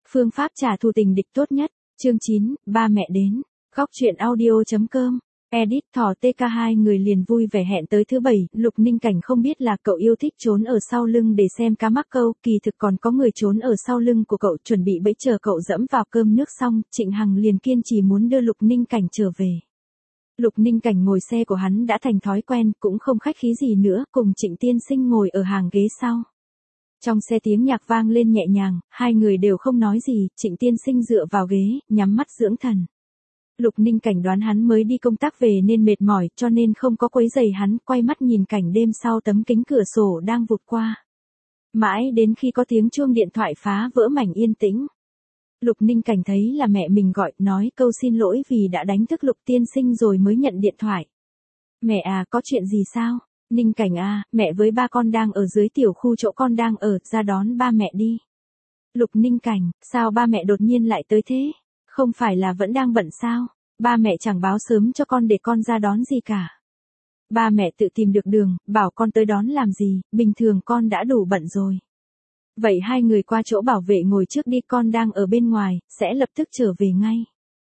Phương pháp trả thù tình địch tốt nhất. Chương 9, ba mẹ đến. Góc truyện audio.com. Edit Thỏ TK hai người liền vui vẻ hẹn tới thứ bảy. Lục Ninh Cảnh không biết là cậu yêu thích trốn ở sau lưng để xem cá mắc câu, kỳ thực còn có người trốn ở sau lưng của cậu chuẩn bị bẫy chờ cậu dẫm vào cơm nước xong, Trịnh Hằng liền kiên trì muốn đưa Lục Ninh Cảnh trở về. Lục Ninh Cảnh ngồi xe của hắn đã thành thói quen, cũng không khách khí gì nữa, cùng Trịnh Tiên Sinh ngồi ở hàng ghế sau. Trong xe tiếng nhạc vang lên nhẹ nhàng, hai người đều không nói gì, Trịnh Tiên Sinh dựa vào ghế, nhắm mắt dưỡng thần. Lục Ninh Cảnh đoán hắn mới đi công tác về nên mệt mỏi cho nên không có quấy rầy hắn, quay mắt nhìn cảnh đêm sau tấm kính cửa sổ đang vụt qua. Mãi đến khi có tiếng chuông điện thoại phá vỡ mảnh yên tĩnh. Lục Ninh Cảnh thấy là mẹ mình gọi, nói câu xin lỗi vì đã đánh thức Lục Tiên Sinh rồi mới nhận điện thoại. Mẹ à, có chuyện gì sao? Ninh Cảnh à, mẹ với ba con đang ở dưới tiểu khu chỗ con đang ở, ra đón ba mẹ đi. Lục Ninh Cảnh, sao ba mẹ đột nhiên lại tới thế? Không phải là vẫn đang bận sao? Ba mẹ chẳng báo sớm cho con để con ra đón gì cả. Ba mẹ tự tìm được đường, bảo con tới đón làm gì, bình thường con đã đủ bận rồi. Vậy hai người qua chỗ bảo vệ ngồi trước đi, con đang ở bên ngoài, sẽ lập tức trở về ngay.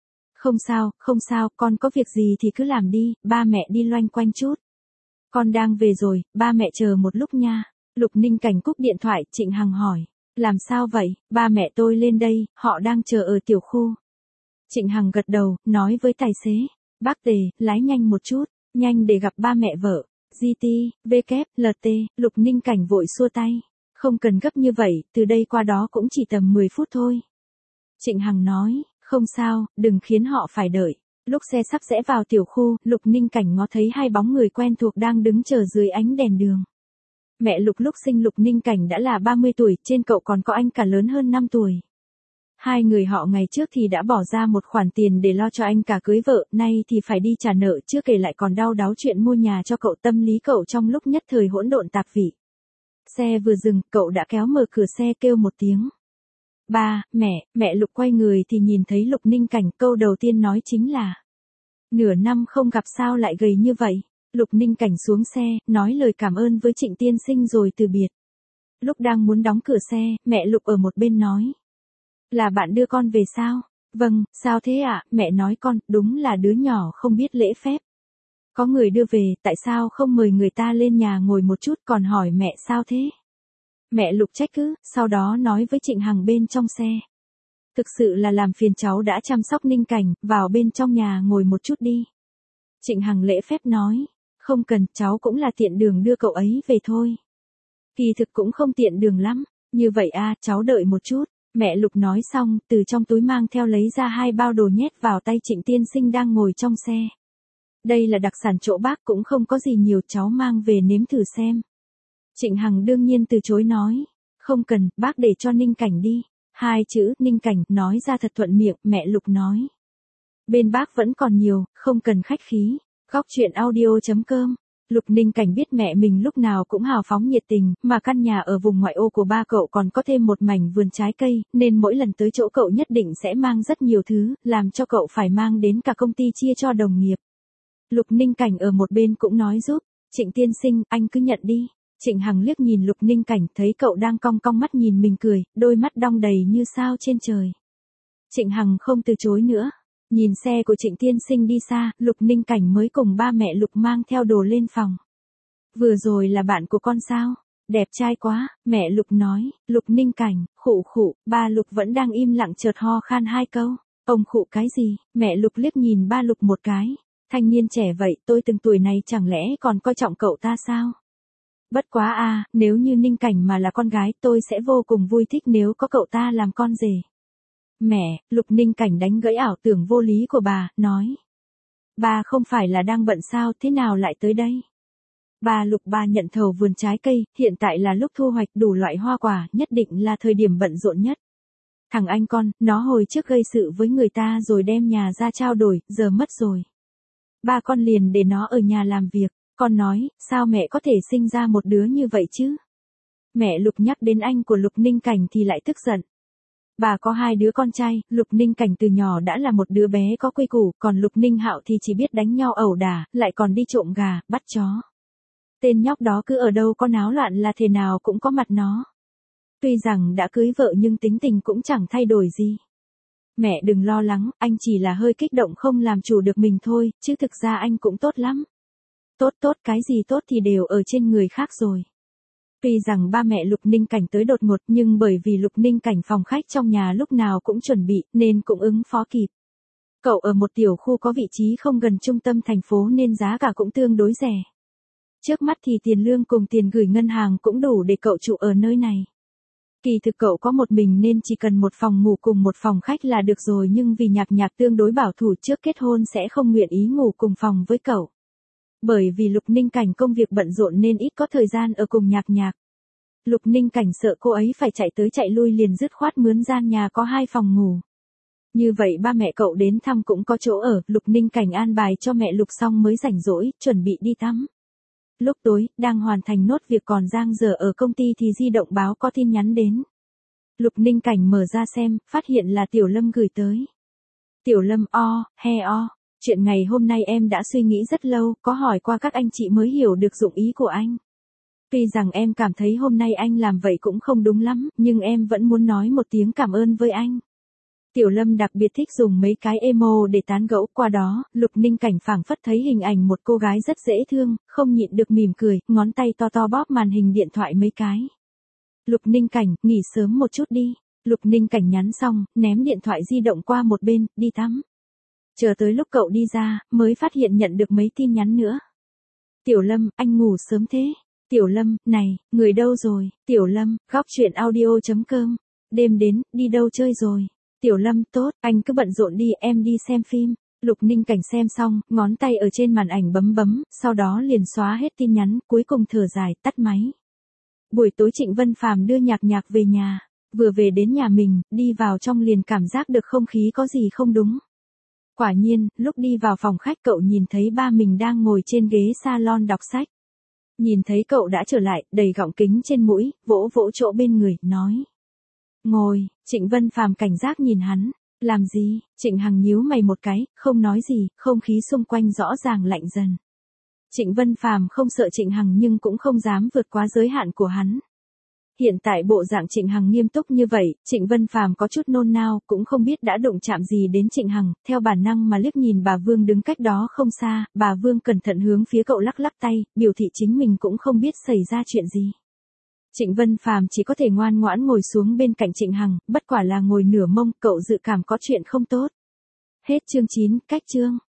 Không sao, con có việc gì thì cứ làm đi, ba mẹ đi loanh quanh chút. Con đang về rồi, ba mẹ chờ một lúc nha. Lục Ninh Cảnh cúp điện thoại, Trịnh Hằng hỏi. Làm sao vậy, ba mẹ tôi lên đây, họ đang chờ ở tiểu khu. Trịnh Hằng gật đầu, nói với tài xế. Bác Tề, lái nhanh một chút, nhanh để gặp ba mẹ vợ. GT, WT, Lục Ninh Cảnh vội xua tay. Không cần gấp như vậy, từ đây qua đó cũng chỉ tầm 10 phút thôi. Trịnh Hằng nói, không sao, đừng khiến họ phải đợi. Lúc xe sắp rẽ vào tiểu khu, Lục Ninh Cảnh ngó thấy hai bóng người quen thuộc đang đứng chờ dưới ánh đèn đường. Mẹ Lục lúc sinh Lục Ninh Cảnh đã là 30 tuổi, trên cậu còn có anh cả lớn hơn 5 tuổi. Hai người họ ngày trước thì đã bỏ ra một khoản tiền để lo cho anh cả cưới vợ, nay thì phải đi trả nợ, chưa kể lại còn đau đáu chuyện mua nhà cho cậu, tâm lý cậu trong lúc nhất thời hỗn độn tạp vị. Xe vừa dừng, cậu đã kéo mở cửa xe kêu một tiếng. Ba, mẹ Lục quay người thì nhìn thấy Lục Ninh Cảnh, câu đầu tiên nói chính là. Nửa năm không gặp sao lại gầy như vậy. Lục Ninh Cảnh xuống xe, nói lời cảm ơn với Trịnh Tiên Sinh rồi từ biệt. Lúc đang muốn đóng cửa xe, mẹ Lục ở một bên nói. Là bạn đưa con về sao? Vâng, sao thế ạ? Mẹ nói con, đúng là đứa nhỏ không biết lễ phép. Có người đưa về, tại sao không mời người ta lên nhà ngồi một chút, còn hỏi mẹ sao thế? Mẹ Lục trách cứ, sau đó nói với Trịnh Hằng bên trong xe. Thực sự là làm phiền cháu đã chăm sóc Ninh Cảnh, vào bên trong nhà ngồi một chút đi. Trịnh Hằng lễ phép nói, không cần, cháu cũng là tiện đường đưa cậu ấy về thôi. Kỳ thực cũng không tiện đường lắm, như vậy à, cháu đợi một chút. Mẹ Lục nói xong, từ trong túi mang theo lấy ra 2 bao đồ nhét vào tay Trịnh Tiên Sinh đang ngồi trong xe. Đây là đặc sản chỗ bác, cũng không có gì nhiều, cháu mang về nếm thử xem. Trịnh Hằng đương nhiên từ chối nói, không cần, bác để cho Ninh Cảnh đi. 2 chữ Ninh Cảnh nói ra thật thuận miệng, mẹ Lục nói. Bên bác vẫn còn nhiều, không cần khách khí. Góc truyện audio.com. Lục Ninh Cảnh biết mẹ mình lúc nào cũng hào phóng nhiệt tình, mà căn nhà ở vùng ngoại ô của ba cậu còn có thêm một mảnh vườn trái cây, nên mỗi lần tới chỗ cậu nhất định sẽ mang rất nhiều thứ, làm cho cậu phải mang đến cả công ty chia cho đồng nghiệp. Lục Ninh Cảnh ở một bên cũng nói giúp, Trịnh Tiên Sinh, anh cứ nhận đi. Trịnh Hằng liếc nhìn Lục Ninh Cảnh, thấy cậu đang cong cong mắt nhìn mình cười, đôi mắt đong đầy như sao trên trời. Trịnh Hằng không từ chối nữa. Nhìn xe của Trịnh Tiên Sinh đi xa, Lục Ninh Cảnh mới cùng ba mẹ Lục mang theo đồ lên phòng. Vừa rồi là bạn của con sao? Đẹp trai quá, mẹ Lục nói. Lục Ninh Cảnh, khụ, ba Lục vẫn đang im lặng chợt ho khan 2 câu. Ông khụ cái gì? Mẹ Lục liếc nhìn ba Lục một cái. Thanh niên trẻ vậy, tôi từng tuổi này chẳng lẽ còn coi trọng cậu ta sao? Bất quá à, nếu như Ninh Cảnh mà là con gái, tôi sẽ vô cùng vui thích nếu có cậu ta làm con rể. Mẹ, Lục Ninh Cảnh đánh gãy ảo tưởng vô lý của bà, nói. Bà không phải là đang bận sao, thế nào lại tới đây? Bà Lục, bà nhận thầu vườn trái cây, hiện tại là lúc thu hoạch đủ loại hoa quả, nhất định là thời điểm bận rộn nhất. Thằng anh con, nó hồi trước gây sự với người ta rồi đem nhà ra trao đổi, giờ mất rồi. Ba con liền để nó ở nhà làm việc, con nói, sao mẹ có thể sinh ra một đứa như vậy chứ? Mẹ Lục nhắc đến anh của Lục Ninh Cảnh thì lại tức giận. Bà có 2 đứa con trai, Lục Ninh Cảnh từ nhỏ đã là một đứa bé có quy củ, còn Lục Ninh Hạo thì chỉ biết đánh nhau ẩu đả, lại còn đi trộm gà, bắt chó. Tên nhóc đó cứ ở đâu có náo loạn là thế nào cũng có mặt nó. Tuy rằng đã cưới vợ nhưng tính tình cũng chẳng thay đổi gì. Mẹ đừng lo lắng, anh chỉ là hơi kích động không làm chủ được mình thôi, chứ thực ra anh cũng tốt lắm. Tốt tốt, cái gì tốt thì đều ở trên người khác rồi. Tuy rằng ba mẹ Lục Ninh Cảnh tới đột ngột nhưng bởi vì Lục Ninh Cảnh phòng khách trong nhà lúc nào cũng chuẩn bị nên cũng ứng phó kịp. Cậu ở một tiểu khu có vị trí không gần trung tâm thành phố nên giá cả cũng tương đối rẻ. Trước mắt thì tiền lương cùng tiền gửi ngân hàng cũng đủ để cậu trụ ở nơi này. Kỳ thực cậu có một mình nên chỉ cần một phòng ngủ cùng một phòng khách là được rồi, nhưng vì Nhạc Nhạc tương đối bảo thủ trước kết hôn sẽ không nguyện ý ngủ cùng phòng với cậu. Bởi vì Lục Ninh Cảnh công việc bận rộn nên ít có thời gian ở cùng Nhạc Nhạc. Lục Ninh Cảnh sợ cô ấy phải chạy tới chạy lui liền dứt khoát mướn gian nhà có 2 phòng ngủ. Như vậy ba mẹ cậu đến thăm cũng có chỗ ở, Lục Ninh Cảnh an bài cho mẹ Lục xong mới rảnh rỗi, chuẩn bị đi tắm. Lúc tối, đang hoàn thành nốt việc còn dang dở ở công ty thì di động báo có tin nhắn đến. Lục Ninh Cảnh mở ra xem, phát hiện là Tiểu Lâm gửi tới. Tiểu Lâm chuyện ngày hôm nay em đã suy nghĩ rất lâu, có hỏi qua các anh chị mới hiểu được dụng ý của anh. Tuy rằng em cảm thấy hôm nay anh làm vậy cũng không đúng lắm, nhưng em vẫn muốn nói một tiếng cảm ơn với anh. Tiểu Lâm đặc biệt thích dùng mấy cái emo để tán gẫu, qua đó, Lục Ninh Cảnh phảng phất thấy hình ảnh một cô gái rất dễ thương, không nhịn được mỉm cười, ngón tay to to bóp màn hình điện thoại mấy cái. Lục Ninh Cảnh, nghỉ sớm một chút đi. Lục Ninh Cảnh nhắn xong, ném điện thoại di động qua một bên, đi tắm. Chờ tới lúc cậu đi ra, mới phát hiện nhận được mấy tin nhắn nữa. Tiểu Lâm, anh ngủ sớm thế. Tiểu Lâm, này, người đâu rồi? Tiểu Lâm, góc chuyện audio.com. Đêm đến, đi đâu chơi rồi? Tiểu Lâm, tốt, anh cứ bận rộn đi, em đi xem phim. Lục Ninh Cảnh xem xong, ngón tay ở trên màn ảnh bấm bấm, sau đó liền xóa hết tin nhắn, cuối cùng thở dài, tắt máy. Buổi tối Trịnh Vân Phàm đưa Nhạc Nhạc về nhà, vừa về đến nhà mình, đi vào trong liền cảm giác được không khí có gì không đúng. Quả nhiên, lúc đi vào phòng khách cậu nhìn thấy ba mình đang ngồi trên ghế salon đọc sách. Nhìn thấy cậu đã trở lại, đầy gọng kính trên mũi, vỗ vỗ chỗ bên người, nói. Ngồi, Trịnh Vân Phàm cảnh giác nhìn hắn. Làm gì? Trịnh Hằng nhíu mày một cái, không nói gì, không khí xung quanh rõ ràng lạnh dần. Trịnh Vân Phàm không sợ Trịnh Hằng nhưng cũng không dám vượt quá giới hạn của hắn. Hiện tại bộ dạng Trịnh Hằng nghiêm túc như vậy, Trịnh Vân Phàm có chút nôn nao, cũng không biết đã đụng chạm gì đến Trịnh Hằng, theo bản năng mà liếc nhìn bà Vương đứng cách đó không xa, bà Vương cẩn thận hướng phía cậu lắc lắc tay, biểu thị chính mình cũng không biết xảy ra chuyện gì. Trịnh Vân Phàm chỉ có thể ngoan ngoãn ngồi xuống bên cạnh Trịnh Hằng, bất quả là ngồi nửa mông, cậu dự cảm có chuyện không tốt. Hết chương 9, cách chương.